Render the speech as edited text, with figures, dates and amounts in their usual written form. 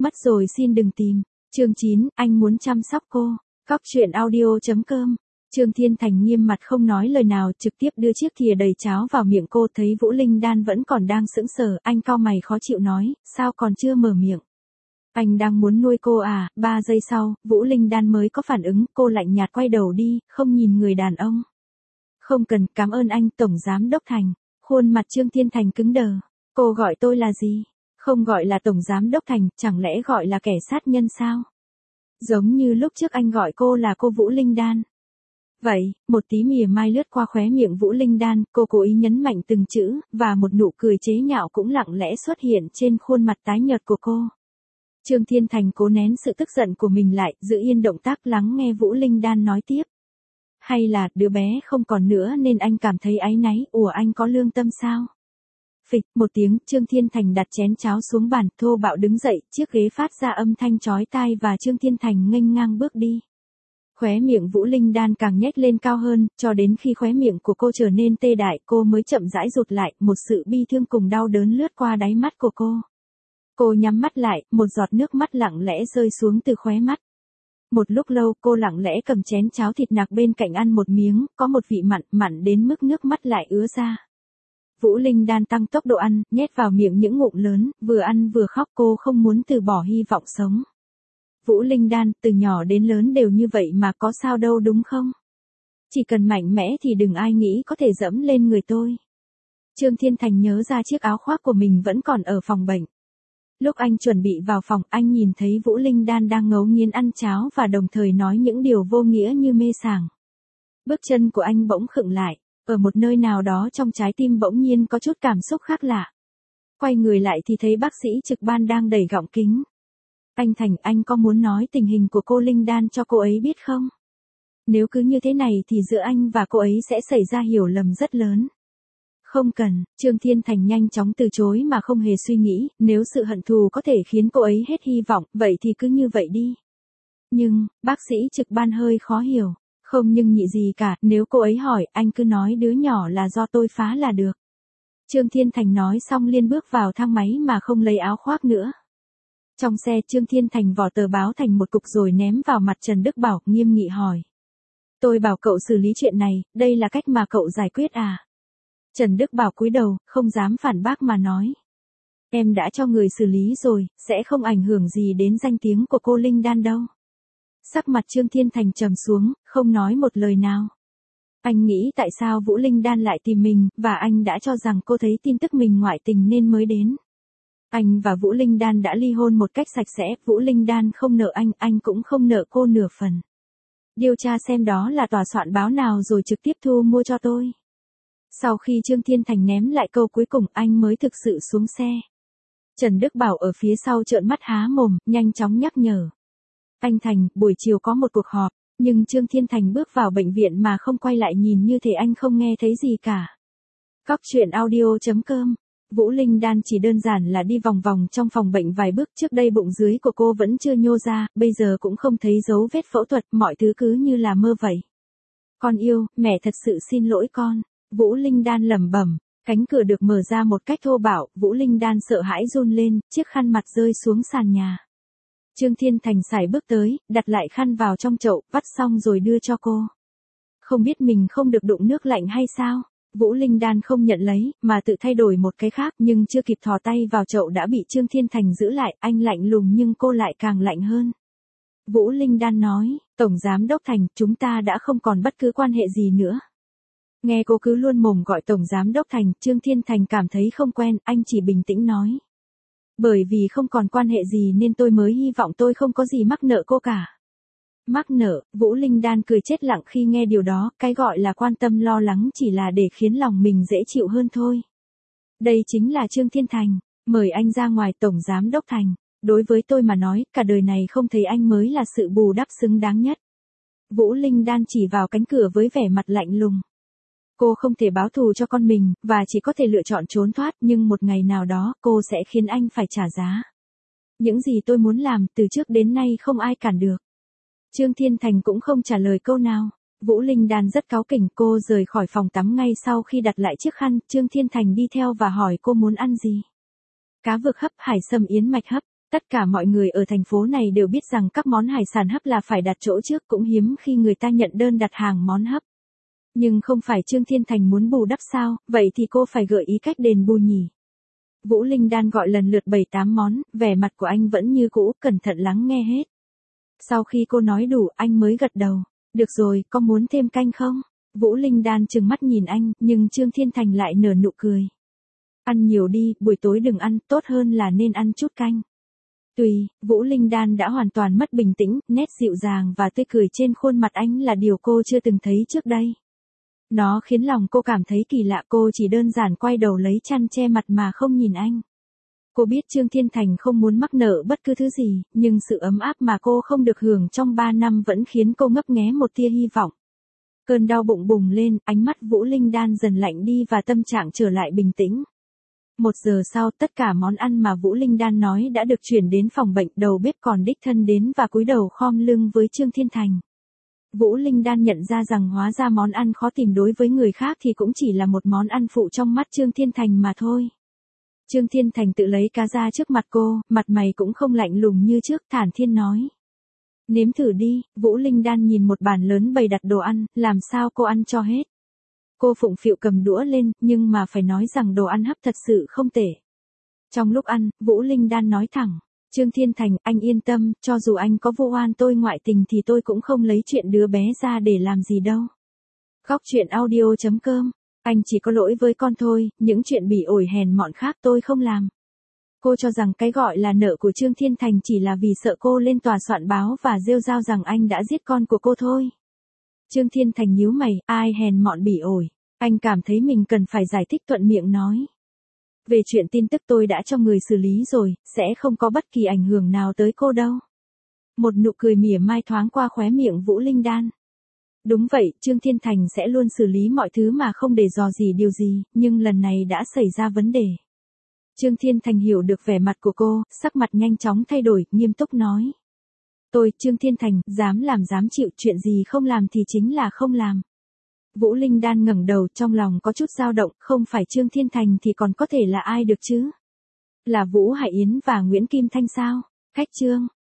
Mất rồi xin đừng tìm. Chương 9, anh muốn chăm sóc cô. Cóc truyện audio.com. Trương Thiên Thành nghiêm mặt không nói lời nào, trực tiếp đưa chiếc thìa đầy cháo vào miệng cô. Thấy Vũ Linh Đan vẫn còn đang sững sờ, anh cau mày khó chịu nói, sao còn chưa mở miệng? Anh đang muốn nuôi cô à? 3 giây sau, Vũ Linh Đan mới có phản ứng, cô lạnh nhạt quay đầu đi, không nhìn người đàn ông. Không cần, cảm ơn anh, Tổng Giám Đốc Thành. Khuôn mặt Trương Thiên Thành cứng đờ. Cô gọi tôi là gì? Không gọi là Tổng Giám Đốc Thành, chẳng lẽ gọi là kẻ sát nhân sao? Giống như lúc trước anh gọi cô là cô Vũ Linh Đan. Vậy, một tí mỉa mai lướt qua khóe miệng Vũ Linh Đan, cô cố ý nhấn mạnh từng chữ, và một nụ cười chế nhạo cũng lặng lẽ xuất hiện trên khuôn mặt tái nhợt của cô. Trương Thiên Thành cố nén sự tức giận của mình lại, giữ yên động tác lắng nghe Vũ Linh Đan nói tiếp. Hay là, đứa bé không còn nữa nên anh cảm thấy áy náy, anh có lương tâm sao? Phịch, một tiếng, Trương Thiên Thành đặt chén cháo xuống bàn, thô bạo đứng dậy, chiếc ghế phát ra âm thanh chói tai và Trương Thiên Thành nghênh ngang bước đi. Khóe miệng Vũ Linh Đan càng nhếch lên cao hơn, cho đến khi khóe miệng của cô trở nên tê dại, cô mới chậm rãi rụt lại, một sự bi thương cùng đau đớn lướt qua đáy mắt của cô. Cô nhắm mắt lại, một giọt nước mắt lặng lẽ rơi xuống từ khóe mắt. Một lúc lâu cô lặng lẽ cầm chén cháo thịt nạc bên cạnh ăn một miếng, có một vị mặn đến mức nước mắt lại ứa ra. Vũ Linh Đan tăng tốc độ ăn, nhét vào miệng những ngụm lớn, vừa ăn vừa khóc, cô không muốn từ bỏ hy vọng sống. Vũ Linh Đan, từ nhỏ đến lớn đều như vậy mà có sao đâu đúng không? Chỉ cần mạnh mẽ thì đừng ai nghĩ có thể dẫm lên người tôi. Trương Thiên Thành nhớ ra chiếc áo khoác của mình vẫn còn ở phòng bệnh. Lúc anh chuẩn bị vào phòng, anh nhìn thấy Vũ Linh Đan đang ngấu nghiến ăn cháo và đồng thời nói những điều vô nghĩa như mê sảng. Bước chân của anh bỗng khựng lại, ở một nơi nào đó trong trái tim bỗng nhiên có chút cảm xúc khác lạ. Quay người lại thì thấy bác sĩ trực ban đang đẩy gọng kính. Anh Thành, anh có muốn nói tình hình của cô Linh Đan cho cô ấy biết không? Nếu cứ như thế này thì giữa anh và cô ấy sẽ xảy ra hiểu lầm rất lớn. Không cần, Trương Thiên Thành nhanh chóng từ chối mà không hề suy nghĩ, nếu sự hận thù có thể khiến cô ấy hết hy vọng, vậy thì cứ như vậy đi. Nhưng, bác sĩ trực ban hơi khó hiểu, không nhưng nhị gì cả, nếu cô ấy hỏi, anh cứ nói đứa nhỏ là do tôi phá là được. Trương Thiên Thành nói xong liền bước vào thang máy mà không lấy áo khoác nữa. Trong xe Trương Thiên Thành vò tờ báo thành một cục rồi ném vào mặt Trần Đức Bảo, nghiêm nghị hỏi. Tôi bảo cậu xử lý chuyện này, đây là cách mà cậu giải quyết à? Trần Đức Bảo cúi đầu, không dám phản bác mà nói. Em đã cho người xử lý rồi, sẽ không ảnh hưởng gì đến danh tiếng của cô Linh Đan đâu. Sắc mặt Trương Thiên Thành trầm xuống, không nói một lời nào. Anh nghĩ tại sao Vũ Linh Đan lại tìm mình, và anh đã cho rằng cô thấy tin tức mình ngoại tình nên mới đến. Anh và Vũ Linh Đan đã ly hôn một cách sạch sẽ, Vũ Linh Đan không nợ anh cũng không nợ cô nửa phần. Điều tra xem đó là tòa soạn báo nào rồi trực tiếp thu mua cho tôi. Sau khi Trương Thiên Thành ném lại câu cuối cùng, anh mới thực sự xuống xe. Trần Đức Bảo ở phía sau trợn mắt há mồm, nhanh chóng nhắc nhở. Anh Thành, buổi chiều có một cuộc họp, nhưng Trương Thiên Thành bước vào bệnh viện mà không quay lại nhìn như thể anh không nghe thấy gì cả. Cóc truyện audio.com. Vũ Linh Đan chỉ đơn giản là đi vòng vòng trong phòng bệnh vài bước, trước đây bụng dưới của cô vẫn chưa nhô ra, bây giờ cũng không thấy dấu vết phẫu thuật, mọi thứ cứ như là mơ vậy. Con yêu, mẹ thật sự xin lỗi con. Vũ Linh Đan lẩm bẩm, cánh cửa được mở ra một cách thô bạo, Vũ Linh Đan sợ hãi run lên, chiếc khăn mặt rơi xuống sàn nhà. Trương Thiên Thành sải bước tới, đặt lại khăn vào trong chậu, vắt xong rồi đưa cho cô. Không biết mình không được đụng nước lạnh hay sao? Vũ Linh Đan không nhận lấy, mà tự thay đổi một cái khác, nhưng chưa kịp thò tay vào chậu đã bị Trương Thiên Thành giữ lại, anh lạnh lùng nhưng cô lại càng lạnh hơn. Vũ Linh Đan nói, Tổng Giám Đốc Thành, chúng ta đã không còn bất cứ quan hệ gì nữa. Nghe cô cứ luôn mồm gọi Tổng Giám Đốc Thành, Trương Thiên Thành cảm thấy không quen, anh chỉ bình tĩnh nói. Bởi vì không còn quan hệ gì nên tôi mới hy vọng tôi không có gì mắc nợ cô cả. Mắc nợ, Vũ Linh Đan cười chết lặng khi nghe điều đó, cái gọi là quan tâm lo lắng chỉ là để khiến lòng mình dễ chịu hơn thôi. Đây chính là Trương Thiên Thành, mời anh ra ngoài Tổng Giám Đốc Thành, đối với tôi mà nói, cả đời này không thấy anh mới là sự bù đắp xứng đáng nhất. Vũ Linh Đan chỉ vào cánh cửa với vẻ mặt lạnh lùng. Cô không thể báo thù cho con mình, và chỉ có thể lựa chọn trốn thoát, nhưng một ngày nào đó, cô sẽ khiến anh phải trả giá. Những gì tôi muốn làm, từ trước đến nay không ai cản được. Trương Thiên Thành cũng không trả lời câu nào. Vũ Linh Đan rất cáu kỉnh, cô rời khỏi phòng tắm ngay sau khi đặt lại chiếc khăn, Trương Thiên Thành đi theo và hỏi cô muốn ăn gì. Cá vực hấp, hải sâm yến mạch hấp. Tất cả mọi người ở thành phố này đều biết rằng các món hải sản hấp là phải đặt chỗ trước, cũng hiếm khi người ta nhận đơn đặt hàng món hấp. Nhưng không phải Trương Thiên Thành muốn bù đắp sao, vậy thì cô phải gợi ý cách đền bù nhỉ. Vũ Linh Đan gọi lần lượt 7-8 món, vẻ mặt của anh vẫn như cũ, cẩn thận lắng nghe hết. Sau khi cô nói đủ, anh mới gật đầu. Được rồi, có muốn thêm canh không? Vũ Linh Đan trừng mắt nhìn anh, nhưng Trương Thiên Thành lại nở nụ cười. Ăn nhiều đi, buổi tối đừng ăn, tốt hơn là nên ăn chút canh. Tùy, Vũ Linh Đan đã hoàn toàn mất bình tĩnh, nét dịu dàng và tươi cười trên khuôn mặt anh là điều cô chưa từng thấy trước đây. Nó khiến lòng cô cảm thấy kỳ lạ, cô chỉ đơn giản quay đầu lấy chăn che mặt mà không nhìn anh. Cô biết Trương Thiên Thành không muốn mắc nợ bất cứ thứ gì, nhưng sự ấm áp mà cô không được hưởng trong 3 năm vẫn khiến cô ngấp nghé một tia hy vọng. Cơn đau bụng bùng lên, ánh mắt Vũ Linh Đan dần lạnh đi và tâm trạng trở lại bình tĩnh. 1 giờ sau, tất cả món ăn mà Vũ Linh Đan nói đã được chuyển đến phòng bệnh, đầu bếp còn đích thân đến và cúi đầu khom lưng với Trương Thiên Thành. Vũ Linh Đan nhận ra rằng hóa ra món ăn khó tìm đối với người khác thì cũng chỉ là một món ăn phụ trong mắt Trương Thiên Thành mà thôi. Trương Thiên Thành tự lấy cá ra trước mặt cô, mặt mày cũng không lạnh lùng như trước, thản nhiên nói. Nếm thử đi. Vũ Linh Đan nhìn một bàn lớn bày đặt đồ ăn, làm sao cô ăn cho hết. Cô phụng phịu cầm đũa lên, nhưng mà phải nói rằng đồ ăn hấp thật sự không tệ. Trong lúc ăn, Vũ Linh Đan nói thẳng. Trương Thiên Thành, anh yên tâm, cho dù anh có vu oan tôi ngoại tình thì tôi cũng không lấy chuyện đứa bé ra để làm gì đâu. Góc truyện audio.com. Anh chỉ có lỗi với con thôi, những chuyện bỉ ổi hèn mọn khác tôi không làm. Cô cho rằng cái gọi là nợ của Trương Thiên Thành chỉ là vì sợ cô lên tòa soạn báo và rêu rao rằng anh đã giết con của cô thôi. Trương Thiên Thành nhíu mày, ai hèn mọn bỉ ổi. Anh cảm thấy mình cần phải giải thích, thuận miệng nói. Về chuyện tin tức tôi đã cho người xử lý rồi, sẽ không có bất kỳ ảnh hưởng nào tới cô đâu. Một nụ cười mỉa mai thoáng qua khóe miệng Vũ Linh Đan. Đúng vậy, Trương Thiên Thành sẽ luôn xử lý mọi thứ mà không để dò gì điều gì, nhưng lần này đã xảy ra vấn đề. Trương Thiên Thành hiểu được vẻ mặt của cô, sắc mặt nhanh chóng thay đổi, nghiêm túc nói. Tôi, Trương Thiên Thành, dám làm dám chịu, chuyện gì không làm thì chính là không làm. Vũ Linh Đan ngẩng đầu, trong lòng có chút dao động, không phải Trương Thiên Thành thì còn có thể là ai được chứ? Là Vũ Hải Yến và Nguyễn Kim Thanh sao? Khách Trương.